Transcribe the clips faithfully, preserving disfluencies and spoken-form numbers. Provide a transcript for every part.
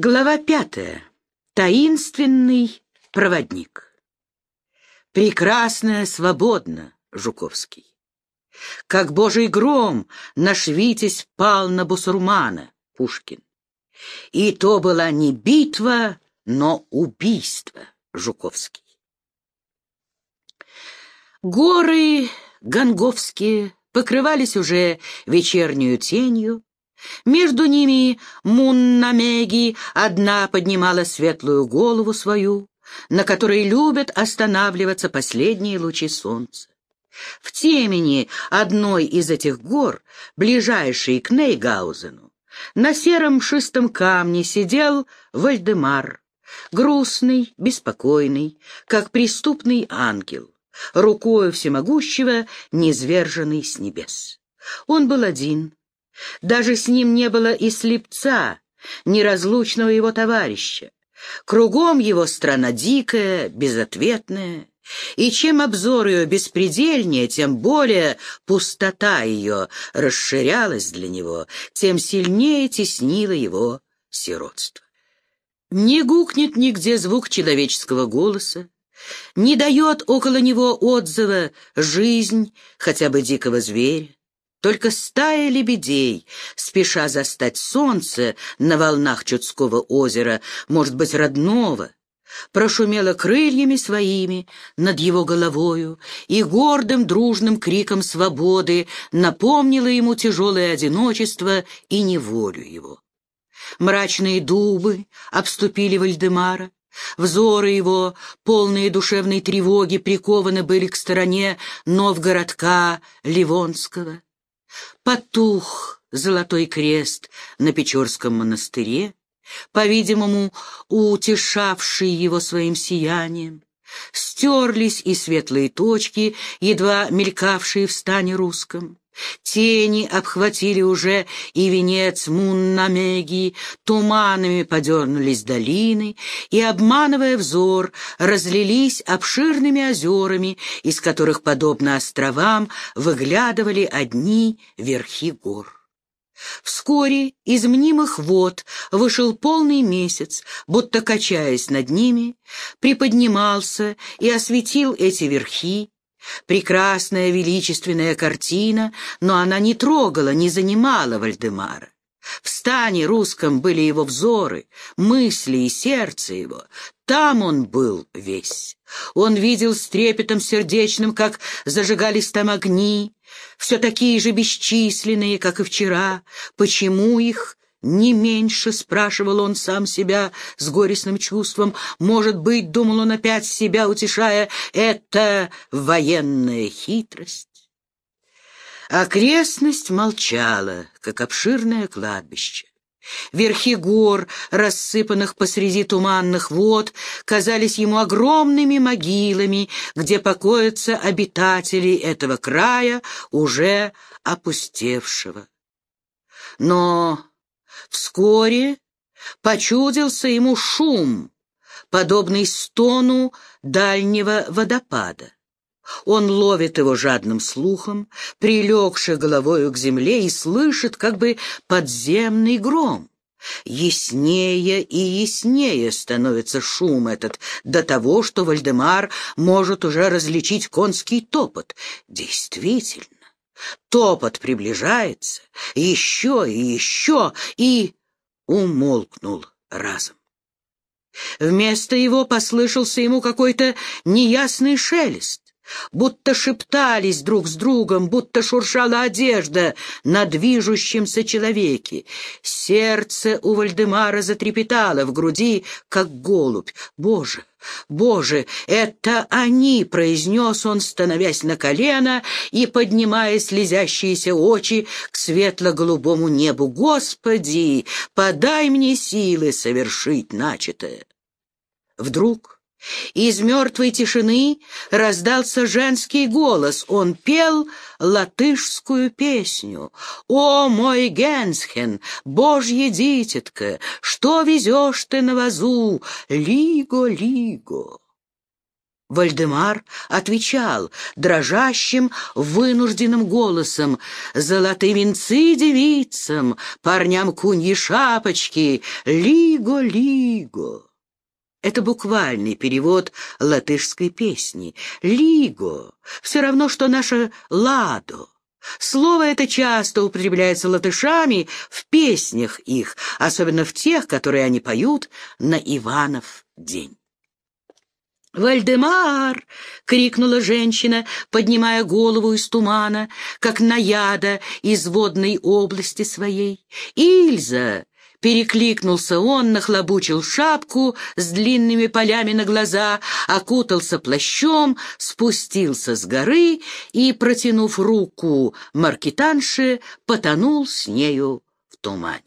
Глава пятая. Таинственный проводник. Прекрасно, свободно, Жуковский. Как божий гром наш Витязь пал на бусурмана, Пушкин. И то была не битва, но убийство, Жуковский. Горы Ганговские покрывались уже вечернюю тенью. Между ними Муннамеги одна поднимала светлую голову свою, на которой любят останавливаться последние лучи солнца. В темени одной из этих гор, ближайшей к Нейгаузену, на сером шистом камне сидел Вальдемар, грустный, беспокойный, как преступный ангел, рукою всемогущего, низверженный с небес. Он был один. Даже с ним не было и слепца, неразлучного его товарища. Кругом его страна дикая, безответная, и чем обзор ее беспредельнее, тем более пустота ее расширялась для него, тем сильнее теснило его сиротство. Не гукнет нигде звук человеческого голоса, не дает около него отзыва жизнь хотя бы дикого зверя. Только стая лебедей, спеша застать солнце на волнах Чудского озера, может быть, родного, прошумела крыльями своими над его головою и гордым дружным криком свободы напомнила ему тяжелое одиночество и неволю его. Мрачные дубы обступили Вальдемара. Взоры его, полные душевной тревоги, прикованы были к стороне Новгородка Ливонского. Потух золотой крест на Печорском монастыре, по-видимому, утешавший его своим сиянием. Стерлись и светлые точки, едва мелькавшие в стане русском. Тени обхватили уже и венец Муннамеги, туманами подернулись долины, и, обманывая взор, разлились обширными озерами, из которых, подобно островам, выглядывали одни верхи гор. Вскоре из мнимых вод вышел полный месяц, будто качаясь над ними, приподнимался и осветил эти верхи. Прекрасная величественная картина, но она не трогала, не занимала Вальдемара. В стане русском были его взоры, мысли и сердце его. Там он был весь. Он видел с трепетом сердечным, как зажигались там огни, все такие же бесчисленные, как и вчера. Почему их не меньше, спрашивал он сам себя с горестным чувством. Может быть, думал он опять себя утешая, это военная хитрость. Окрестность молчала, как обширное кладбище. Верхи гор, рассыпанных посреди туманных вод, казались ему огромными могилами, где покоятся обитатели этого края, уже опустевшего. Но вскоре почудился ему шум, подобный стону дальнего водопада. Он ловит его жадным слухом, прилегши головою к земле, и слышит как бы подземный гром. Яснее и яснее становится шум этот, до того, что Вальдемар может уже различить конский топот. Действительно, топот приближается, еще и еще, и умолкнул разом. Вместо его послышался ему какой-то неясный шелест, будто шептались друг с другом, будто шуршала одежда на движущемся человеке. Сердце у Вальдемара затрепетало в груди, как голубь. «Боже, Боже, это они!» — произнес он, становясь на колено и поднимая слезящиеся очи к светло-голубому небу. «Господи, подай мне силы совершить начатое!» Вдруг из мертвой тишины раздался женский голос. Он пел латышскую песню. «О, мой Генсхен, божье дитятко, что везешь ты на вазу? Лиго, лиго!» Вальдемар отвечал дрожащим, вынужденным голосом: «Золотые венцы девицам, парням куньи шапочки, лиго, лиго». Это буквальный перевод латышской песни. «Лиго» — все равно, что наше «ладо». Слово это часто употребляется латышами в песнях их, особенно в тех, которые они поют на Иванов день. «Вальдемар!» — крикнула женщина, поднимая голову из тумана, как наяда из водной области своей. «Ильза!» — перекликнулся он, нахлобучил шапку с длинными полями на глаза, окутался плащом, спустился с горы и, протянув руку маркетанше, потонул с нею в тумане.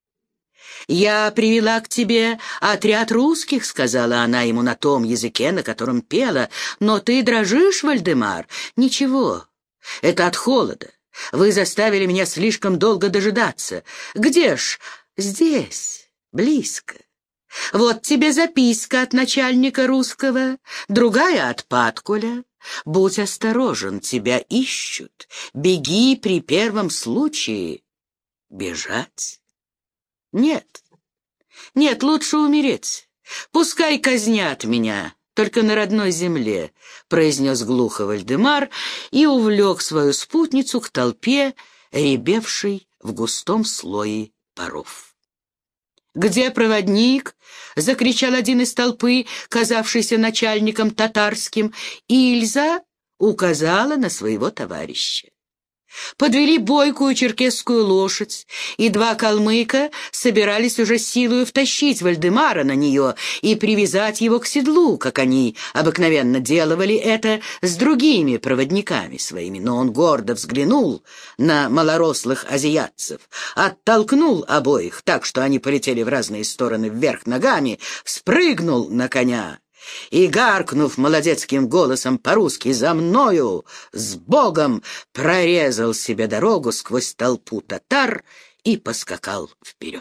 «Я привела к тебе отряд русских», — сказала она ему на том языке, на котором пела. «Но ты дрожишь, Вальдемар?» «Ничего, это от холода. Вы заставили меня слишком долго дожидаться. Где ж?» «Здесь, близко. Вот тебе записка от начальника русского, другая от Паткуля. Будь осторожен, тебя ищут. Беги при первом случае». «Бежать? Нет, нет, лучше умереть. Пускай казнят меня, только на родной земле», — произнес глухо Вальдемар и увлек свою спутницу к толпе, рябевшей в густом слое паров. «Где проводник?» — закричал один из толпы, казавшийся начальником татарским. Ильза указала на своего товарища. Подвели бойкую черкесскую лошадь, и два калмыка собирались уже силою втащить Вальдемара на нее и привязать его к седлу, как они обыкновенно делали это с другими проводниками своими. Но он гордо взглянул на малорослых азиатцев, оттолкнул обоих так, что они полетели в разные стороны вверх ногами, спрыгнул на коня и, гаркнув молодецким голосом по-русски «За мною! С Богом!», прорезал себе дорогу сквозь толпу татар и поскакал вперед.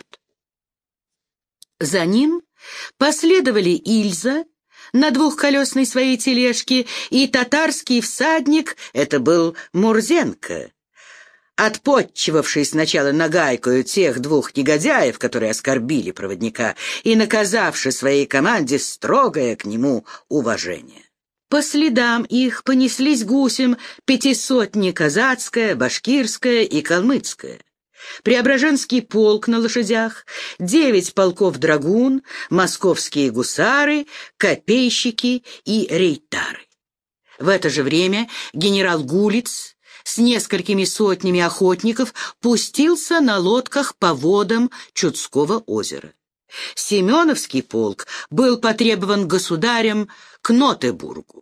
За ним последовали Ильза на двухколесной своей тележке и татарский всадник, это был Мурзенко, отпотчевавший сначала нагайкою тех двух негодяев, которые оскорбили проводника, и наказавший своей команде строгое к нему уважение. По следам их понеслись гусем пятисотни казацкая, башкирская и калмыцкая, Преображенский полк на лошадях, девять полков драгун, московские гусары, копейщики и рейтары. В это же время генерал Гулиц с несколькими сотнями охотников пустился на лодках по водам Чудского озера. Семеновский полк был потребован государем к Нотебургу.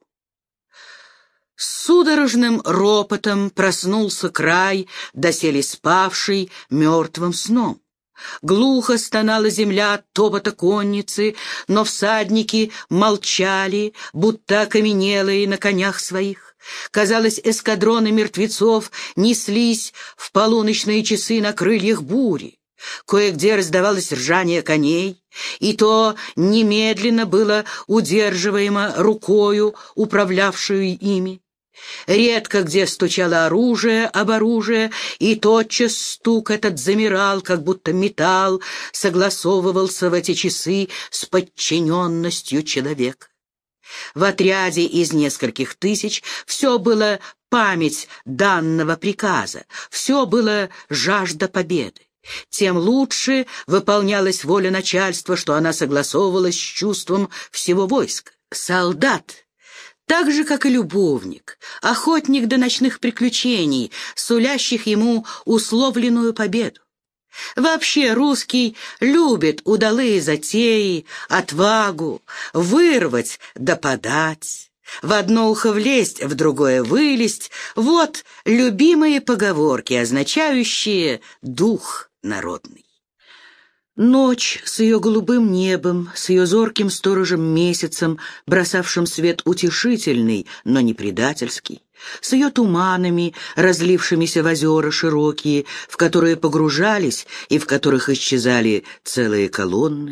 С судорожным ропотом проснулся край, доселе спавший мертвым сном. Глухо стонала земля от топота конницы, но всадники молчали, будто окаменелые на конях своих. Казалось, эскадроны мертвецов неслись в полуночные часы на крыльях бури. Кое-где раздавалось ржание коней, и то немедленно было удерживаемо рукою, управлявшую ими. Редко где стучало оружие об оружие, и тотчас стук этот замирал, как будто металл согласовывался в эти часы с подчиненностью человека. В отряде из нескольких тысяч все было память данного приказа, все было жажда победы. Тем лучше выполнялась воля начальства, что она согласовывалась с чувством всего войска. Солдат, так же, как и любовник, охотник до ночных приключений, сулящих ему условленную победу. Вообще русский любит удалые затеи, отвагу, вырвать да подать, в одно ухо влезть, в другое вылезть. Вот любимые поговорки, означающие дух народный. Ночь с ее голубым небом, с ее зорким сторожем месяцем, бросавшим свет утешительный, но не предательский, с ее туманами, разлившимися в озера широкие, в которые погружались и в которых исчезали целые колонны,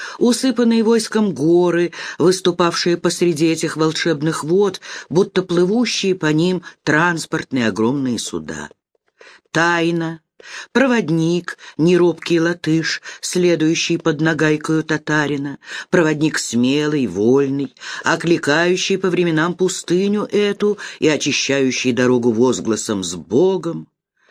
усыпанные войском горы, выступавшие посреди этих волшебных вод, будто плывущие по ним транспортные огромные суда. Тайна, проводник, неробкий латыш, следующий под нагайкою татарина, проводник смелый, вольный, окликающий по временам пустыню эту и очищающий дорогу возгласом «С Богом».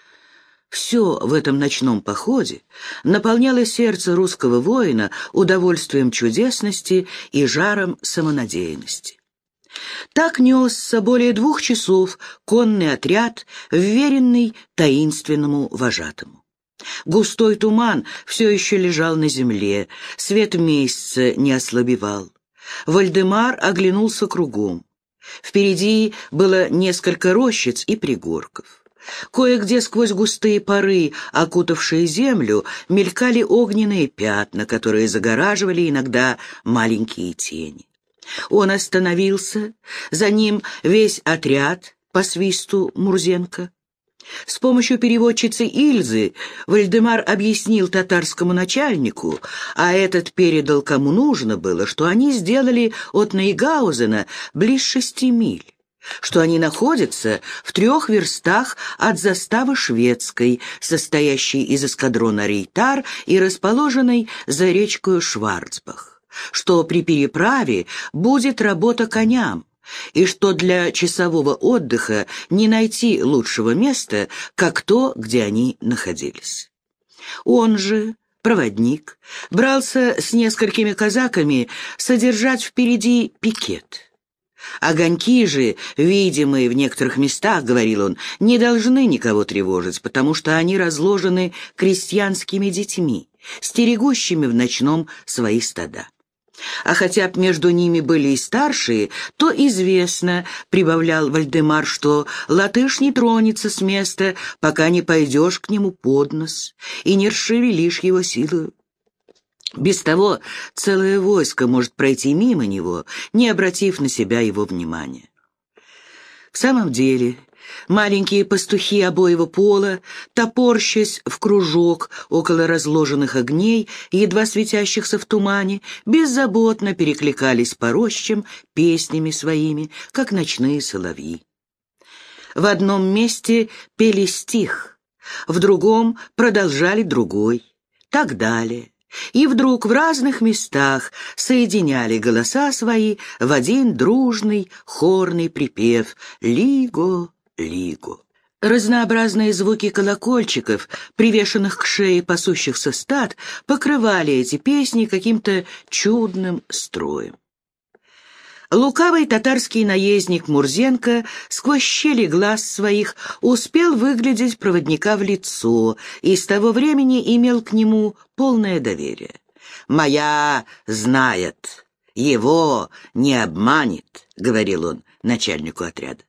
Все в этом ночном походе наполняло сердце русского воина удовольствием чудесности и жаром самонадеянности. Так несся более двух часов конный отряд, вверенный таинственному вожатому. Густой туман все еще лежал на земле, свет месяца не ослабевал. Вальдемар оглянулся кругом. Впереди было несколько рощиц и пригорков. Кое-где сквозь густые пары, окутавшие землю, мелькали огненные пятна, которые загораживали иногда маленькие тени. Он остановился, за ним весь отряд по свисту Мурзенко. С помощью переводчицы Ильзы Вальдемар объяснил татарскому начальнику, а этот передал кому нужно было, что они сделали от Нейгаузена близ шести миль, что они находятся в трех верстах от заставы шведской, состоящей из эскадрона Рейтар и расположенной за речкою Шварцбах, что при переправе будет работа коням, и что для часового отдыха не найти лучшего места, как то, где они находились. Он же, проводник, брался с несколькими казаками содержать впереди пикет. Огоньки же, видимые в некоторых местах, говорил он, не должны никого тревожить, потому что они разложены крестьянскими детьми, стерегущими в ночном свои стада. А хотя б между ними были и старшие, то известно, прибавлял Вальдемар, что латыш не тронется с места, пока не пойдешь к нему под нос и не расшевелишь его силою. Без того целое войско может пройти мимо него, не обратив на себя его внимания. В самом деле, маленькие пастухи обоего пола, топорщась в кружок около разложенных огней, едва светящихся в тумане, беззаботно перекликались по рощам песнями своими, как ночные соловьи. В одном месте пели стих, в другом продолжали другой, так далее. И вдруг в разных местах соединяли голоса свои в один дружный хорный припев «Лиго, лиго». Разнообразные звуки колокольчиков, привешенных к шее пасущихся стад, покрывали эти песни каким-то чудным строем. Лукавый татарский наездник Мурзенко сквозь щели глаз своих успел выглядеть проводника в лицо и с того времени имел к нему полное доверие. «Моя знает, его не обманет», — говорил он начальнику отряда.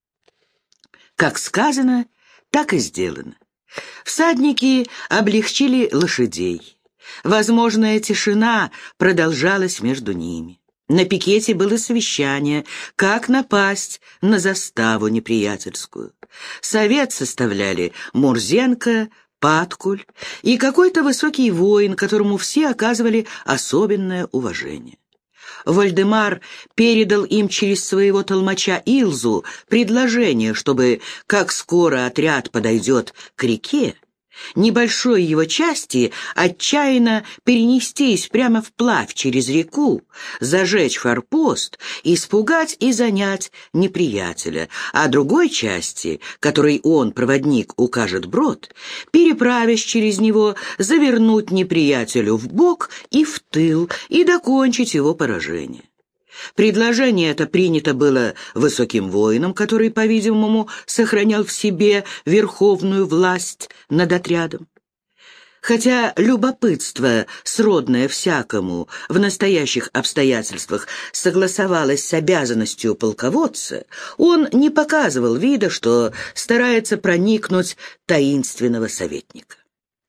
Как сказано, так и сделано. Всадники облегчили лошадей. Возможная тишина продолжалась между ними. На пикете было совещание, как напасть на заставу неприятельскую. Совет составляли Мурзенко, Паткуль и какой-то высокий воин, которому все оказывали особенное уважение. Вальдемар передал им через своего толмача Илзу предложение, чтобы, как скоро отряд подойдет к реке, небольшой его части отчаянно перенестись прямо вплавь через реку, зажечь форпост, испугать и занять неприятеля, а другой части, которой он, проводник, укажет брод, переправясь через него, завернуть неприятелю в бок и в тыл и докончить его поражение. Предложение это принято было высоким воином, который, по-видимому, сохранял в себе верховную власть над отрядом. Хотя любопытство, сродное всякому, в настоящих обстоятельствах согласовалось с обязанностью полководца, он не показывал вида, что старается проникнуть таинственного советника.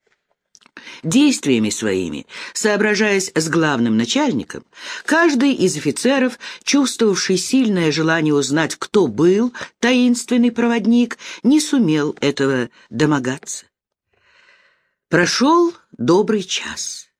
Действиями своими, соображаясь с главным начальником, каждый из офицеров, чувствовавший сильное желание узнать, кто был таинственный проводник, не сумел этого домогаться. Прошел добрый час.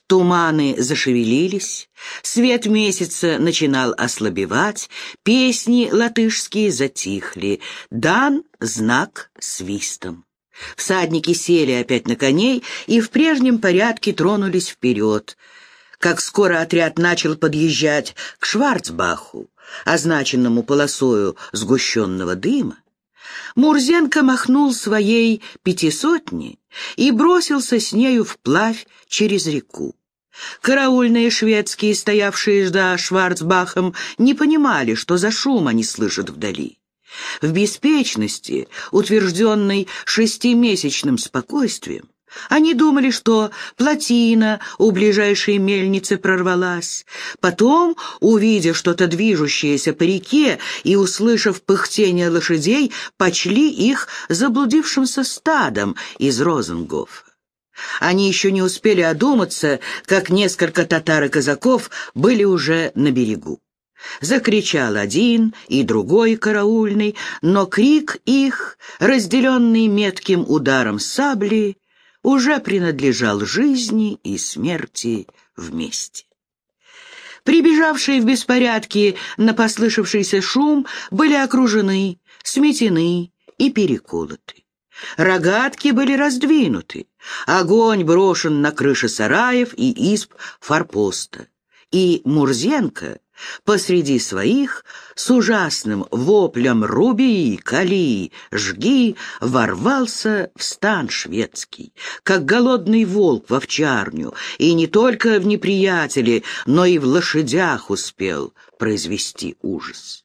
Туманы зашевелились, свет месяца начинал ослабевать, песни латышские затихли, дан знак свистом. Всадники сели опять на коней и в прежнем порядке тронулись вперед. Как скоро отряд начал подъезжать к Шварцбаху, означенному полосою сгущенного дыма, Мурзенко махнул своей пятисотни и бросился с нею вплавь через реку. Караульные шведские, стоявшие за Шварцбахом, не понимали, что за шум они слышат вдали. В беспечности, утвержденной шестимесячным спокойствием, они думали, что плотина у ближайшей мельницы прорвалась. Потом, увидя что-то движущееся по реке и услышав пыхтение лошадей, почли их заблудившимся стадом из Розенгофа. Они еще не успели одуматься, как несколько татар и казаков были уже на берегу. Закричал один и другой караульный, но крик их, разделенный метким ударом сабли, уже принадлежал жизни и смерти вместе. Прибежавшие в беспорядке на послышавшийся шум были окружены, сметены и переколоты. Рогатки были раздвинуты, огонь брошен на крыши сараев и изб форпоста, и Мурзенко посреди своих с ужасным воплем «Руби, кали, жги!» ворвался в стан шведский, как голодный волк в овчарню, и не только в неприятеле, но и в лошадях успел произвести ужас.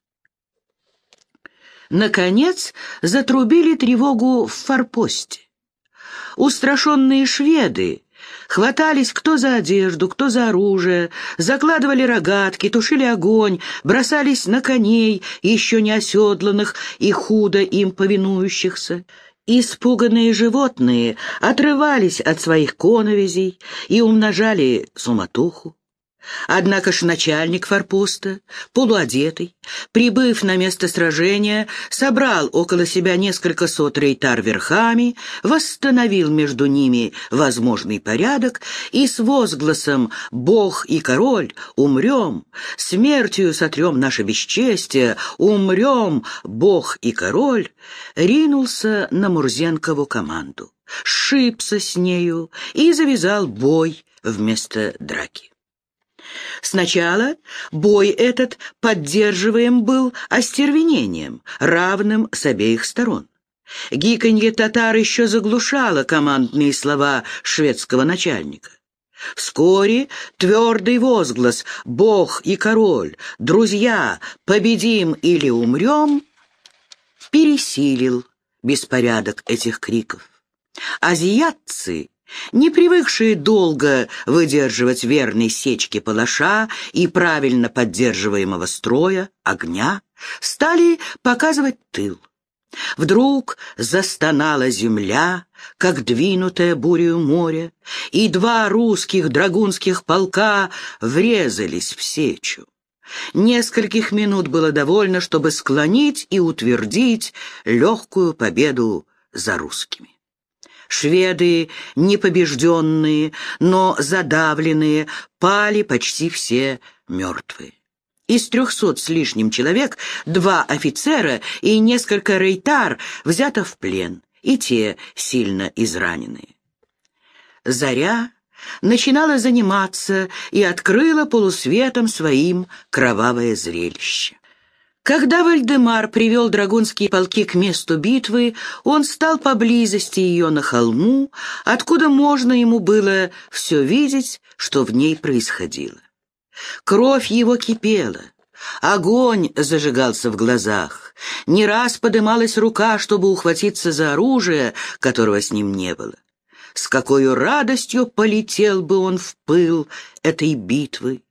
Наконец затрубили тревогу в форпосте. Устрашенные шведы хватались кто за одежду, кто за оружие, закладывали рогатки, тушили огонь, бросались на коней, еще не оседланных и худо им повинующихся. Испуганные животные отрывались от своих коновизей и умножали суматоху. Однако ж начальник форпоста, полуодетый, прибыв на место сражения, собрал около себя несколько сот рейтар верхами, восстановил между ними возможный порядок и с возгласом «Бог и король, умрем! Смертью сотрем наше бесчестие! Умрем, Бог и король!» ринулся на Мурзенкову команду, сшибся с нею и завязал бой вместо драки. Сначала бой этот поддерживаем был остервенением, равным с обеих сторон. Гиканье татар еще заглушало командные слова шведского начальника. Вскоре твердый возглас «Бог и король, друзья, победим или умрем» пересилил беспорядок этих криков. Азиатцы, не привыкшие долго выдерживать верной сечки палаша и правильно поддерживаемого строя, огня, стали показывать тыл. Вдруг застонала земля, как двинутая бурею море, и два русских драгунских полка врезались в сечу. Нескольких минут было довольно, чтобы склонить и утвердить легкую победу за русскими. Шведы, непобежденные, но задавленные, пали почти все мертвые. Из трехсот с лишним человек два офицера и несколько рейтар взято в плен, и те сильно израненные. Заря начинала заниматься и открыла полусветом своим кровавое зрелище. Когда Вальдемар привел драгунские полки к месту битвы, он стал поблизости ее на холму, откуда можно ему было все видеть, что в ней происходило. Кровь его кипела, огонь зажигался в глазах, не раз подымалась рука, чтобы ухватиться за оружие, которого с ним не было. С какой радостью полетел бы он в пыл этой битвы!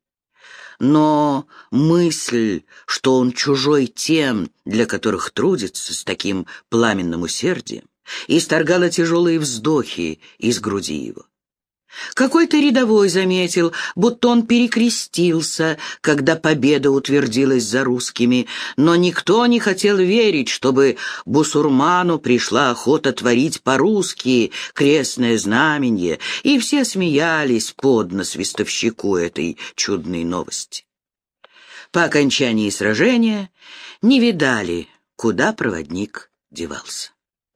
Но мысль, что он чужой тем, для которых трудится с таким пламенным усердием, исторгала тяжелые вздохи из груди его. Какой-то рядовой заметил, будто он перекрестился, когда победа утвердилась за русскими, но никто не хотел верить, чтобы бусурману пришла охота творить по-русски крестное знаменье, и все смеялись под нос свистовщику этой чудной новости. По окончании сражения не видали, куда проводник девался.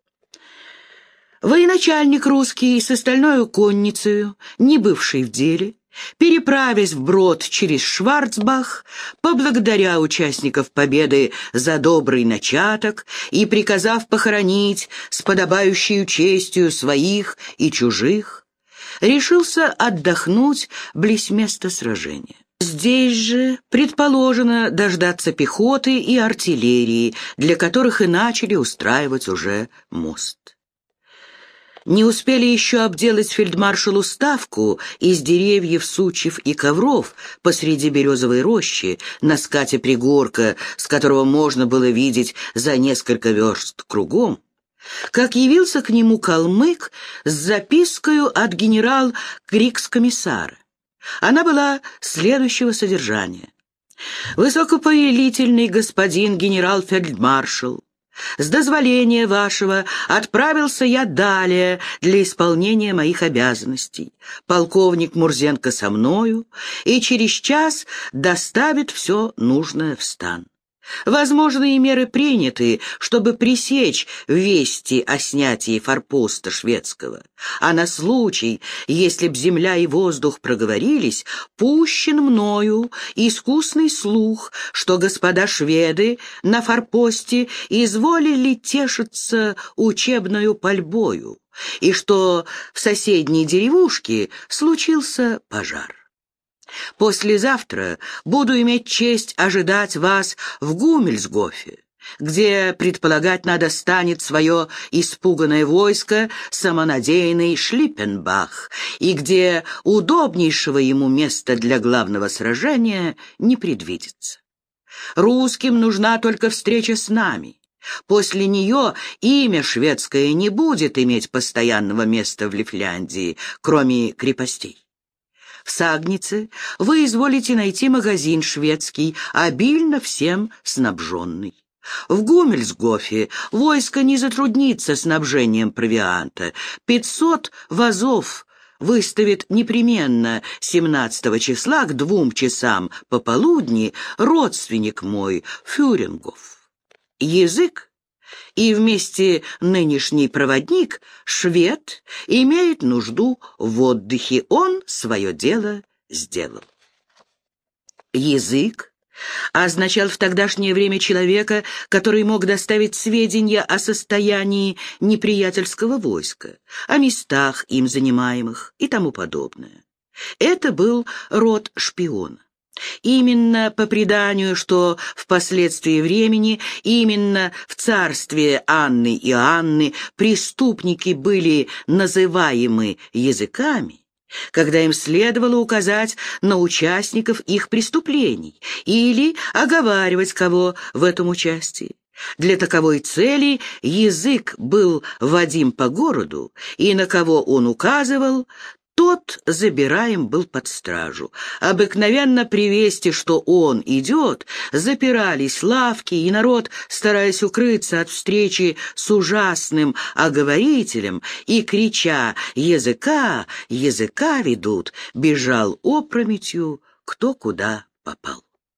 Военачальник русский с остальной конницею, не бывший в деле, переправясь вброд через Шварцбах, поблагодаря участников победы за добрый начаток и приказав похоронить с подобающей честью своих и чужих, решился отдохнуть близ места сражения. Здесь же предположено дождаться пехоты и артиллерии, для которых и начали устраивать уже мост. Не успели еще обделать фельдмаршалу ставку из деревьев, сучьев и ковров посреди березовой рощи на скате пригорка, с которого можно было видеть за несколько верст кругом, как явился к нему калмык с запиской от генерал-крикс-комиссара. Она была следующего содержания. «Высокоповелительный господин генерал-фельдмаршал, с дозволения вашего отправился я далее для исполнения моих обязанностей. Полковник Мурзенко со мною, и через час доставит все нужное в стан. Возможные меры приняты, чтобы пресечь вести о снятии форпоста шведского, а на случай, если б земля и воздух проговорились, пущен мною искусный слух, что господа шведы на форпосте изволили тешиться учебною пальбою, и что в соседней деревушке случился пожар. Послезавтра буду иметь честь ожидать вас в Гумельсгофе, где, предполагать надо, станет свое испуганное войско самонадеянный Шлиппенбах, и где удобнейшего ему места для главного сражения не предвидится. Русским нужна только встреча с нами. После нее имя шведское не будет иметь постоянного места в Лифляндии, кроме крепостей. В Сагнице вы изволите найти магазин шведский, обильно всем снабженный. В Гумельсгофе войско не затруднится снабжением провианта. Пятьсот вазов выставит непременно семнадцатого числа к двум часам пополудни родственник мой Фюрингов. Язык и вместе нынешний проводник, швед, имеет нужду в отдыхе. Он свое дело сделал. Язык означал в тогдашнее время человека, который мог доставить сведения о состоянии неприятельского войска, о местах им занимаемых и тому подобное. Это был род шпиона. Именно по преданию, что впоследствии времени, именно в царстве Анны и Анны преступники были называемы языками, когда им следовало указать на участников их преступлений или оговаривать кого в этом участии. Для таковой цели язык был водим по городу, и на кого он указывал, тот забираем был под стражу. Обыкновенно при вести, что он идет, запирались лавки, и народ, стараясь укрыться от встречи с ужасным оговорителем и крича «Языка, языка ведут!», бежал опрометью кто куда попал.